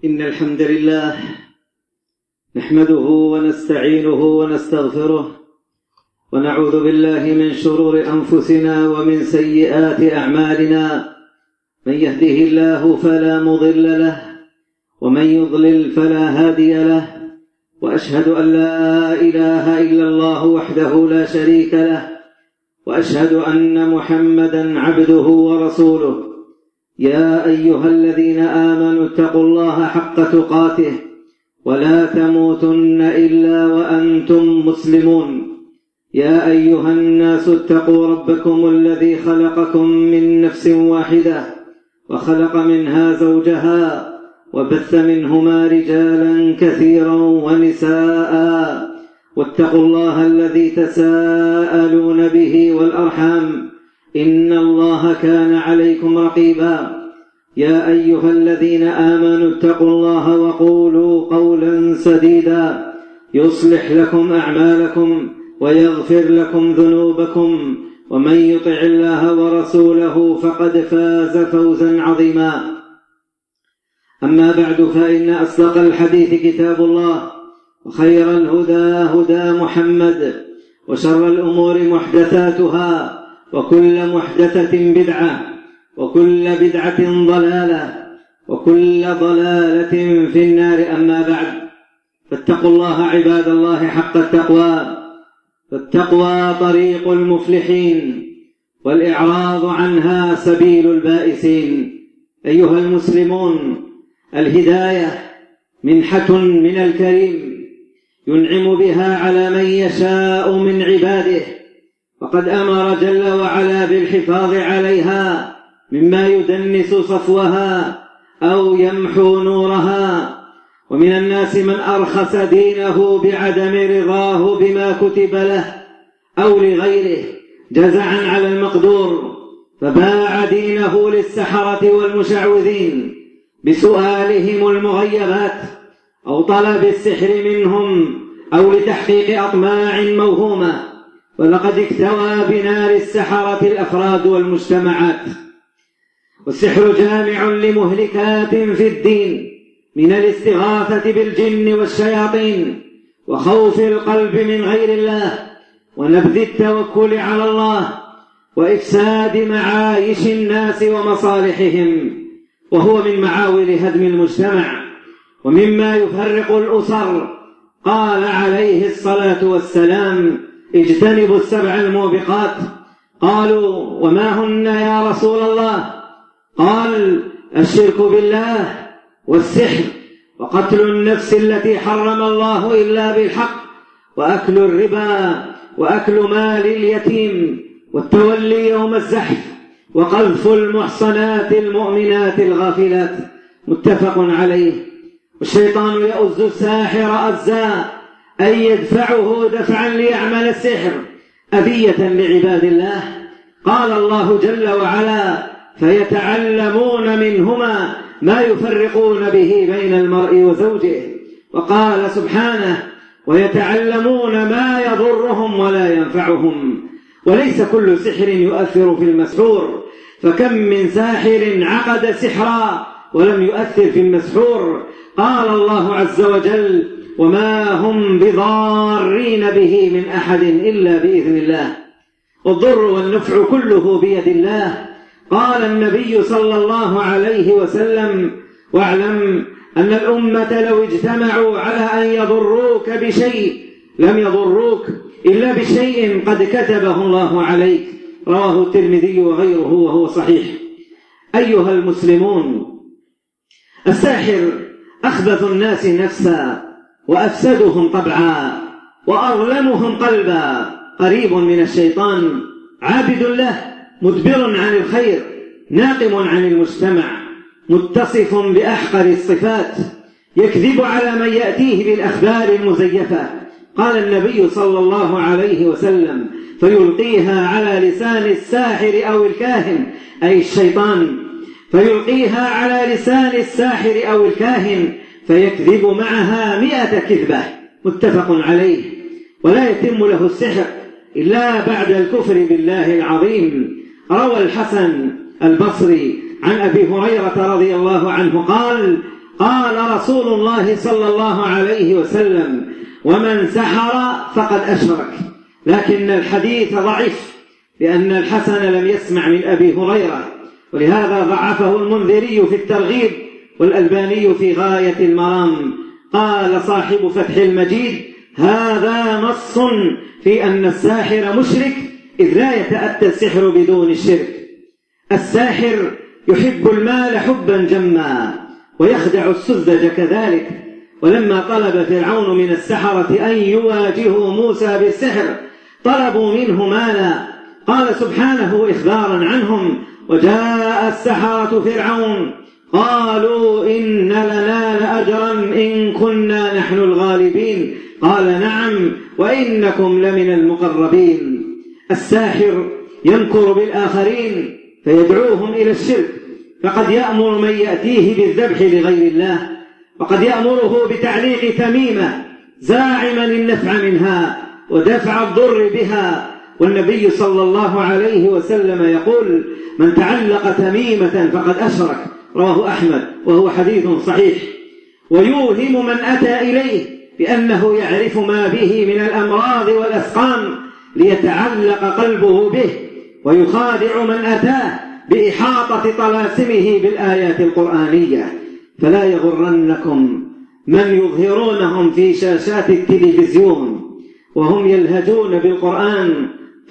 إن الحمد لله نحمده ونستعينه ونستغفره ونعوذ بالله من شرور أنفسنا ومن سيئات أعمالنا. من يهده الله فلا مضل له ومن يضلل فلا هادي له، وأشهد أن لا إله إلا الله وحده لا شريك له، وأشهد أن محمدًا عبده ورسوله. يا أيها الذين آمنوا اتقوا الله حق تقاته ولا تموتن إلا وأنتم مسلمون. يا أيها الناس اتقوا ربكم الذي خلقكم من نفس واحدة وخلق منها زوجها وبث منهما رجالا كثيرا ونساء، واتقوا الله الذي تساءلون به والأرحام إن الله كان عليكم رقيبا. يا أيها الذين آمنوا اتقوا الله وقولوا قولا سديدا يصلح لكم أعمالكم ويغفر لكم ذنوبكم، ومن يطع الله ورسوله فقد فاز فوزا عظيما. أما بعد، فإن أصدق الحديث كتاب الله، وخير الهدى هدى محمد، وشر الأمور محدثاتها، وكل محدثة بدعة، وكل بدعة ضلالة، وكل ضلالة في النار. أما بعد، فاتقوا الله عباد الله حق التقوى، فالتقوى طريق المفلحين، والإعراض عنها سبيل البائسين. أيها المسلمون، الهداية منحة من الكريم ينعم بها على من يشاء من عباده، وقد أمر جل وعلا بالحفاظ عليها مما يدنس صفوها أو يمحو نورها. ومن الناس من أرخص دينه بعدم رضاه بما كتب له أو لغيره جزعا على المقدور، فباع دينه للسحرة والمشعوذين بسؤالهم المغيبات أو طلب السحر منهم أو لتحقيق أطماع موهومة. ولقد اكتوى بنار السحرة الأفراد والمجتمعات. والسحر جامع لمهلكات في الدين، من الاستغاثة بالجن والشياطين، وخوف القلب من غير الله، ونبذ التوكل على الله، وإفساد معايش الناس ومصالحهم، وهو من معاول هدم المجتمع ومما يفرق الأسر. قال عليه الصلاة والسلام: اجتنبوا السبع الموبقات. قالوا: وما هن يا رسول الله؟ قال: الشرك بالله، والسحر، وقتل النفس التي حرم الله إلا بالحق، وأكل الربا، وأكل مال اليتيم، والتولي يوم الزحف، وقذف المحصنات المؤمنات الغافلات. متفق عليه. والشيطان يؤز الساحر أزا، أي يدفعه دفعا ليعمل السحر أذية لعباد الله. قال الله جل وعلا: فيتعلمون منهما ما يفرقون به بين المرء وزوجه. وقال سبحانه: ويتعلمون ما يضرهم ولا ينفعهم. وليس كل سحر يؤثر في المسحور، فكم من ساحر عقد سحرا ولم يؤثر في المسحور. قال الله عز وجل: وما هم بضارين به من أحد إلا بإذن الله. والضر والنفع كله بيد الله. قال النبي صلى الله عليه وسلم: واعلم أن الأمة لو اجتمعوا على أن يضروك بشيء لم يضروك إلا بشيء قد كتبه الله عليك. رواه الترمذي وغيره وهو صحيح. أيها المسلمون، الساحر أخبث الناس نفسا، وأفسدهم طبعا، وأظلمهم قلبا. قريب من الشيطان، عابد له، مدبر عن الخير، ناقم عن المجتمع، متصف بأحقر الصفات، يكذب على من يأتيه بالأخبار المزيفة. قال النبي صلى الله عليه وسلم: فيلقيها على لسان الساحر أو الكاهن، أي الشيطان، فيلقيها على لسان الساحر أو الكاهن فيكذب معها 100 كذبة. متفق عليه. ولا يتم له السحر إلا بعد الكفر بالله العظيم. روى الحسن البصري عن أبي هريرة رضي الله عنه قال: قال رسول الله صلى الله عليه وسلم: ومن سحر فقد أشرك. لكن الحديث ضعيف لأن الحسن لم يسمع من أبي هريرة، ولهذا ضعفه المنذري في الترغيب والألباني في غاية المرام. قال صاحب فتح المجيد: هذا نص في أن الساحر مشرك، إذ لا يتأتى السحر بدون الشرك. الساحر يحب المال حبا جما ويخدع السذج كذلك. ولما طلب فرعون من السحرة أن يواجهوا موسى بالسحر طلبوا منه مالا، قال سبحانه إخبارا عنهم: وجاء السحرة فرعون قالوا إن لنا لأجرا إن كنا نحن الغالبين، قال نعم وإنكم لمن المقربين. الساحر ينكر بالآخرين فيدعوهم إلى الشرك، فقد يأمر من يأتيه بالذبح لغير الله، وقد يأمره بتعليق تميمة زاعما النفع منها ودفع الضر بها. والنبي صلى الله عليه وسلم يقول: من تعلق تميمة فقد أشرك، رواه أحمد، وهو حديث صحيح. ويوهم من أتى إليه بأنه يعرف ما به من الأمراض والأسقام ليتعلق قلبه به، ويخادع من أتاه بإحاطة طلاسمه بالآيات القرآنية. فلا يغرنكم من يظهرونهم في شاشات التلفزيون وهم يلهجون بالقرآن،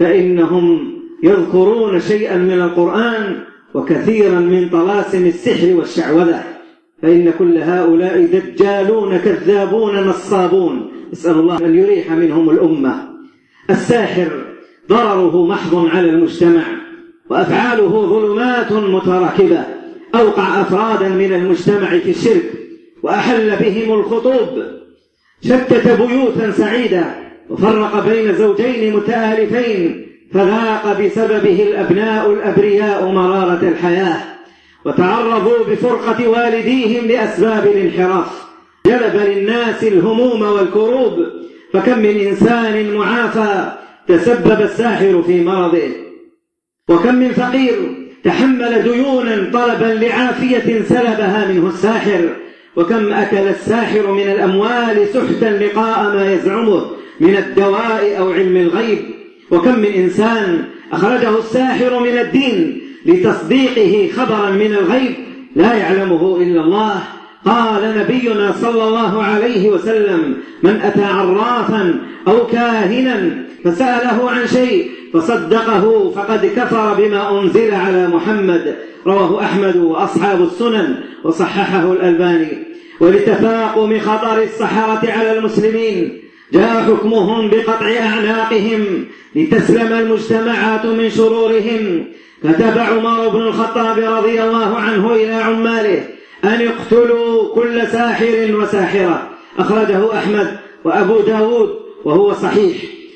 فإنهم يذكرون شيئا من القرآن وكثيرا من طلاسم السحر والشعوذة، فإن كل هؤلاء دجالون كذابون نصابون، نسأل الله أن يريح منهم الأمة. الساحر ضرره محض على المجتمع، وأفعاله ظلمات متراكبة، أوقع أفرادا من المجتمع في الشرك وأحل بهم الخطوب، شتت بيوتا سعيدة وفرق بين زوجين متآلفين، فذاق بسببه الأبناء الأبرياء مرارة الحياة، وتعرضوا بفرقة والديهم لأسباب الانحراف، جلب للناس الهموم والكروب. فكم من إنسان معافى تسبب الساحر في مرضه، وكم من فقير تحمل ديونا طلبا لعافية سلبها منه الساحر، وكم أكل الساحر من الأموال سحتا لقاء ما يزعمه من الدواء أو علم الغيب، وكم من إنسان أخرجه الساحر من الدين لتصديقه خبرا من الغيب لا يعلمه إلا الله. قال نبينا صلى الله عليه وسلم: من أتى عرافا أو كاهنا فسأله عن شيء فصدقه فقد كفر بما أنزل على محمد، رواه أحمد وأصحاب السنن وصححه الألباني. ولتفاقم خطر السحرة على المسلمين جاء حكمهم بقطع أعناقهم لتسلم المجتمعات من شرورهم. كتب عمر بن الخطاب رضي الله عنه إلى عماله أن يقتلوا كل ساحر وساحرة، أخرجه أحمد وأبو داود وهو صحيح.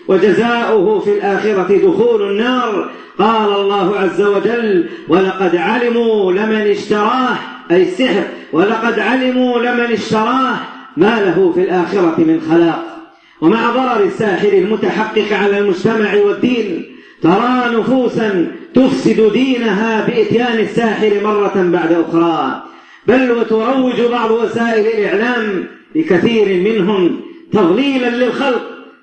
وجزاؤه في الآخرة دخول النار. قال الله عز وجل: ولقد علموا لمن اشتراه، أي السحر، ولقد علموا لمن اشتراه ما له في الآخرة من خلاق. ومع ضرر الساحر المتحقق على المجتمع والدين ترى نفوسا تفسد دينها بإتيان الساحر مرة بعد أخرى، بل وتروج بعض وسائل الإعلام لكثير منهم تضليلا للخلق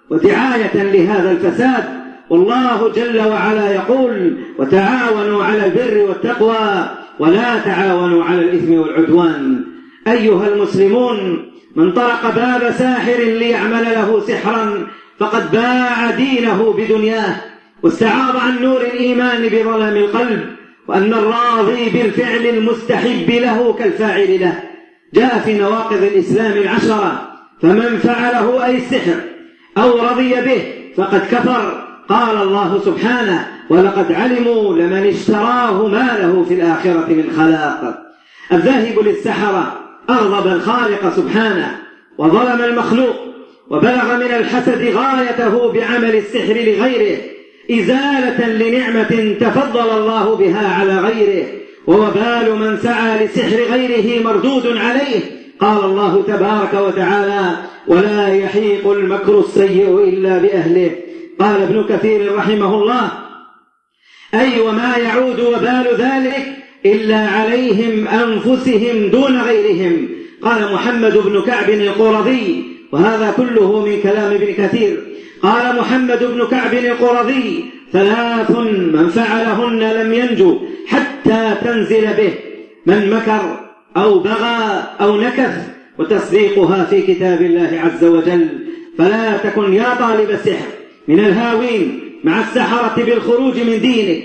ودعاية لهذا الفساد. والله جل وعلا يقول: وتعاونوا على البر والتقوى ولا تعاونوا على الإثم والعدوان. أيها المسلمون، من طرق باب ساحر ليعمل له سحرا فقد باع دينه بدنياه واستعاض عن نور الإيمان بظلام القلب، وأن الراضي بالفعل المستحب له كالفاعل له. جاء في نواقض الإسلام 10: فمن فعله أي السحر أو رضي به فقد كفر. قال الله سبحانه: ولقد علموا لمن اشتراه ما له في الآخرة من خلاق. الذاهب للسحرة أغضب الخالق سبحانه وظلم المخلوق، وبلغ من الحسد غايته بعمل السحر لغيره إزالة لنعمة تفضل الله بها على غيره، ووبال من سعى لسحر غيره مردود عليه. قال الله تبارك وتعالى: ولا يحيق المكر السيء إلا بأهله. قال ابن كثير رحمه الله: أي وما يعود وبال ذلك إلا عليهم أنفسهم دون غيرهم، قال محمد بن كعب القرظي، وهذا كله من كلام ابن كثير، قال محمد بن كعب القرظي: 3 من فعلهن لم ينجو حتى تنزل به: من مكر أو بغى أو نكث، وتصديقها في كتاب الله عز وجل. فلا تكن يا طالب السحر من الهاوين مع السحرة بالخروج من دينك،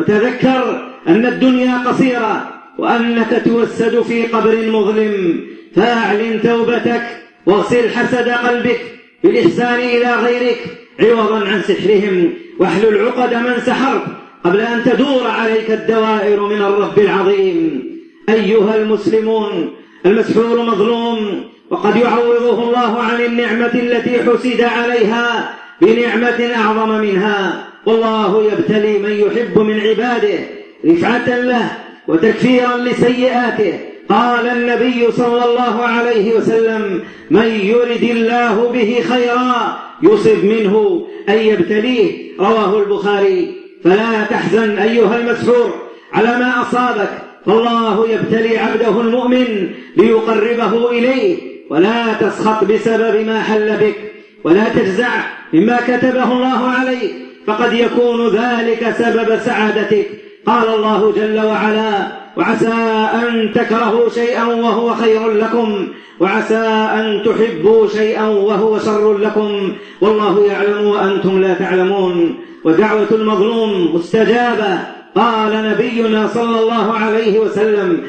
وتذكر أن الدنيا قصيرة وأنك توسد في قبر مظلم، فأعلن توبتك واغسل حسد قلبك بالإحسان إلى غيرك عوضا عن سحرهم، واحلل عقد من سحرت قبل أن تدور عليك الدوائر من الرب العظيم. أيها المسلمون، المسحور مظلوم، وقد يعوضه الله عن النعمة التي حسد عليها بنعمة أعظم منها، والله يبتلي من يحب من عباده رفعة له وتكفيرا لسيئاته. قال النبي صلى الله عليه وسلم: من يرد الله به خيرا يصب منه، أي يبتليه. رواه البخاري. فلا تحزن أيها المسحور على ما أصابك، فالله يبتلي عبده المؤمن ليقربه إليه. ولا تسخط بسبب ما حل بك، ولا تجزع مما كتبه الله عليك، فقد يكون ذلك سبب سعادتك. قال الله جل وعلا: وعسى أن تكرهوا شيئا وهو خير لكم، وعسى أن تحبوا شيئا وهو شر لكم، والله يعلم وأنتم لا تعلمون. ودعوة المظلوم مستجابة. قال نبينا صلى الله عليه وسلم: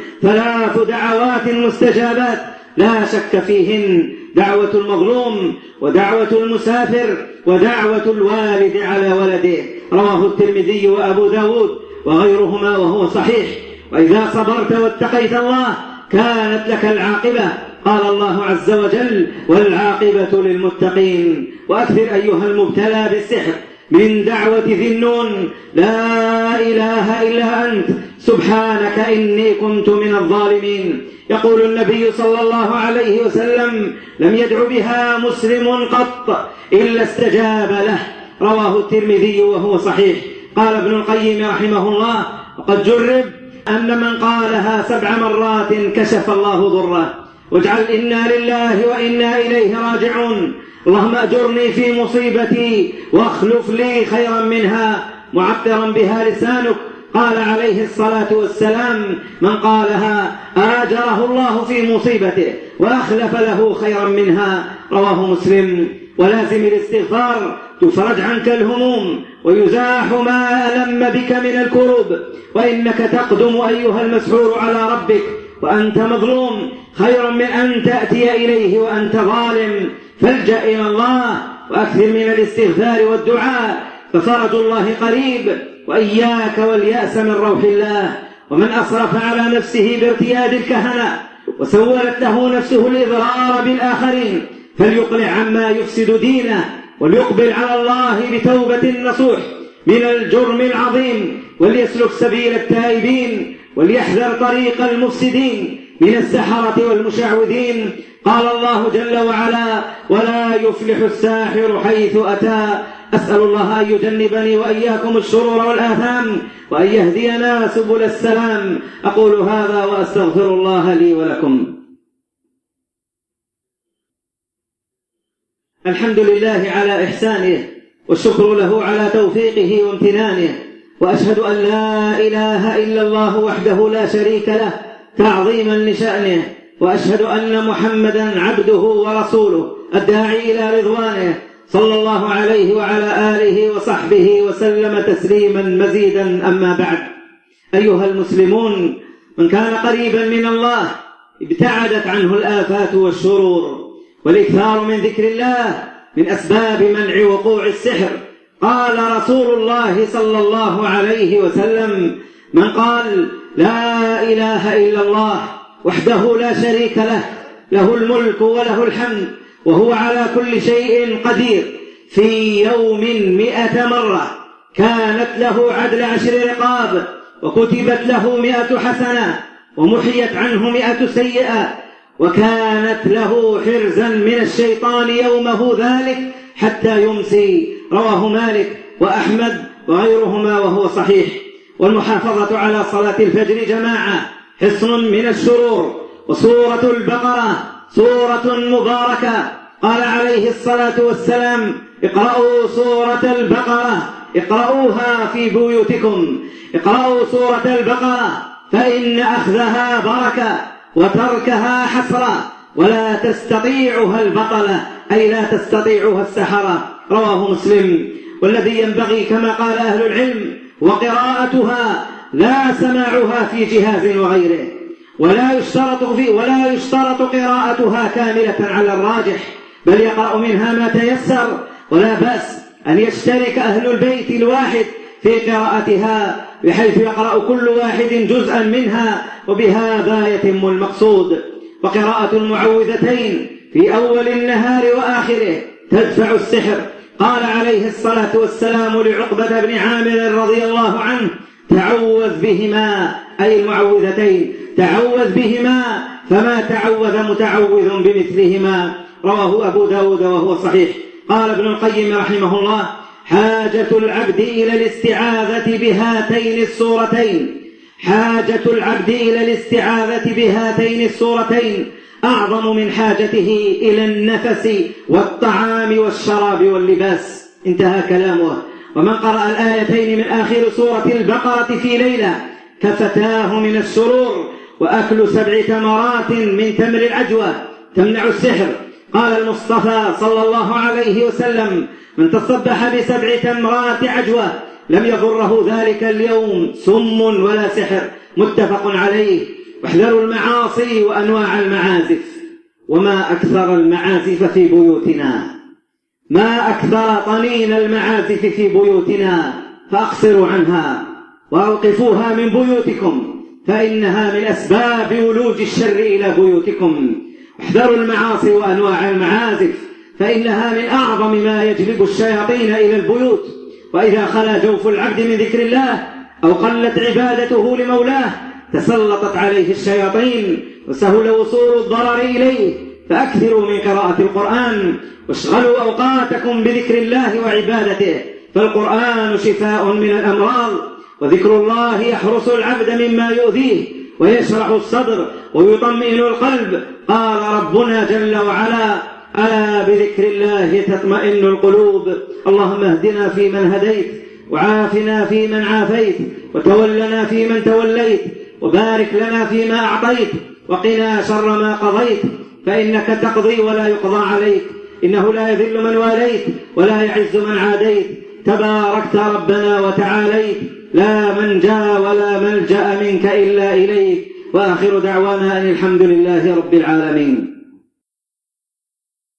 3 دعوات مستجابات لا شك فيهن: دعوة المظلوم، ودعوة المسافر، ودعوة الوالد على ولده. رواه الترمذي وأبو داود وغيرهما وهو صحيح. وإذا صبرت واتقيت الله كانت لك العاقبة. قال الله عز وجل: والعاقبة للمتقين. وأكثر أيها المبتلى بالسحر من دعوة ذي النون: لا إله إلا أنت سبحانك إني كنت من الظالمين. يقول النبي صلى الله عليه وسلم: لم يدع بها مسلم قط إلا استجاب له. رواه الترمذي وهو صحيح. قال ابن القيم رحمه الله: وقد جرب أن من قالها 7 مرات كشف الله ضره. واجعل إنا لله وإنا إليه راجعون. اللهم أجرني في مصيبتي واخلف لي خيرا منها، معطرا بها لسانك. قال عليه الصلاة والسلام: من قالها آجره الله في مصيبته وأخلف له خيرا منها. رواه مسلم. ولازم الاستغفار تفرج عنك الهموم ويزاح ما ألم بك من الكروب. وإنك تقدم أيها المسحور على ربك وأنت مظلوم خير من أن تأتي إليه وأنت ظالم. فالجأ إلى الله وأكثر من الاستغفار والدعاء، ففرج الله قريب. وإياك واليأس من روح الله. ومن أصرف على نفسه بارتياد الكهنة وسولت له نفسه الإضرار بالآخرين فليقلع عما يفسد دينه، وليقبل على الله بتوبة نصوح من الجرم العظيم، وليسلك سبيل التائبين، وليحذر طريق المفسدين من السحرة والمشعوذين. قال الله جل وعلا: ولا يفلح الساحر حيث أتى. أسأل الله أن يجنبني وإياكم الشرور والآثام، وأن يهدينا سبل السلام. أقول هذا وأستغفر الله لي ولكم. الحمد لله على إحسانه، والشكر له على توفيقه وامتنانه، وأشهد أن لا إله إلا الله وحده لا شريك له تعظيما لشأنه، وأشهد أن محمدا عبده ورسوله الداعي إلى رضوانه، صلى الله عليه وعلى آله وصحبه وسلم تسليما مزيدا. أما بعد، أيها المسلمون، من كان قريبا من الله ابتعدت عنه الآفات والشرور، والإكثار من ذكر الله من أسباب منع وقوع السحر. قال رسول الله صلى الله عليه وسلم: من قال لا إله إلا الله وحده لا شريك له، له الملك وله الحمد وهو على كل شيء قدير، في يوم 100 مرة، كانت له عدل 10 رقاب، وكتبت له 100 حسنة، ومحيت عنه 100 سيئة، وكانت له حرزا من الشيطان يومه ذلك حتى يمسي. رواه مالك وأحمد وغيرهما وهو صحيح. والمحافظة على صلاة الفجر جماعة حصن من الشرور، وسورة البقرة سورة مباركة. قال عليه الصلاة والسلام: اقرأوا سورة البقرة، اقرأوها في بيوتكم، اقرأوا سورة البقرة فإن أخذها بركة وتركها حسرة، ولا تستطيعها البطلة، أي لا تستطيعها السحرة. رواه مسلم. والذي ينبغي كما قال أهل العلم وقراءتها لا سماعها في جهاز وغيره، ولا يشترط قراءتها كاملة على الراجح، بل يقرأ منها ما تيسر، ولا بأس أن يشترك أهل البيت الواحد في قراءتها بحيث يقرأ كل واحد جزءا منها، وبهذا يتم المقصود. وقراءة المعوذتين في أول النهار وآخره تدفع السحر. قال عليه الصلاة والسلام لعقبة بن عامر رضي الله عنه: تعوذ بهما، أي المعوذتين، تعوذ بهما فما تعوذ متعوذ بمثلهما. رواه أبو داود وهو صحيح. قال ابن القيم رحمه الله: حاجة العبد إلى الاستعاذة بهاتين السورتين، حاجة العبد إلى الاستعاذة بهاتين السورتين أعظم من حاجته إلى النفس والطعام والشراب واللباس. انتهى كلامه. ومن قرأ الآيتين من آخر سورة البقرة في ليلة كفتاه من السرور. وأكل 7 تمرات من تمر العجوة تمنع السحر. قال المصطفى صلى الله عليه وسلم: من تصبح ب7 تمرات عجوة لم يضره ذلك اليوم سم ولا سحر. متفق عليه. واحذروا المعاصي وأنواع المعازف. وما أكثر المعازف في بيوتنا، ما أكثر طنين المعازف في بيوتنا، فأقصروا عنها وأوقفوها من بيوتكم، فإنها من أسباب ولوج الشر إلى بيوتكم. احذروا المعاصي وأنواع المعازف، فإنها من أعظم ما يجلب الشياطين إلى البيوت. وإذا خلا جوف العبد من ذكر الله أو قلت عبادته لمولاه تسلطت عليه الشياطين وسهل وصول الضرر إليه. فأكثروا من قراءة القرآن واشغلوا أوقاتكم بذكر الله وعبادته، فالقرآن شفاء من الأمراض، وذكر الله يحرس العبد مما يؤذيه ويشرح الصدر ويطمئن القلب. قال ربنا جل وعلا: ألا بذكر الله تطمئن القلوب. اللهم اهدنا فيمن هديت، وعافنا فيمن عافيت، وتولنا فيمن توليت، وبارك لنا فيما أعطيت، وقنا شر ما قضيت، فإنك تقضي ولا يقضى عليك، إنه لا يذل من واليت ولا يعز من عاديت، تباركت ربنا وتعاليت، لا منجا ولا ملجأ منك إلا إليك. وآخر دعوانا أن الحمد لله رب العالمين.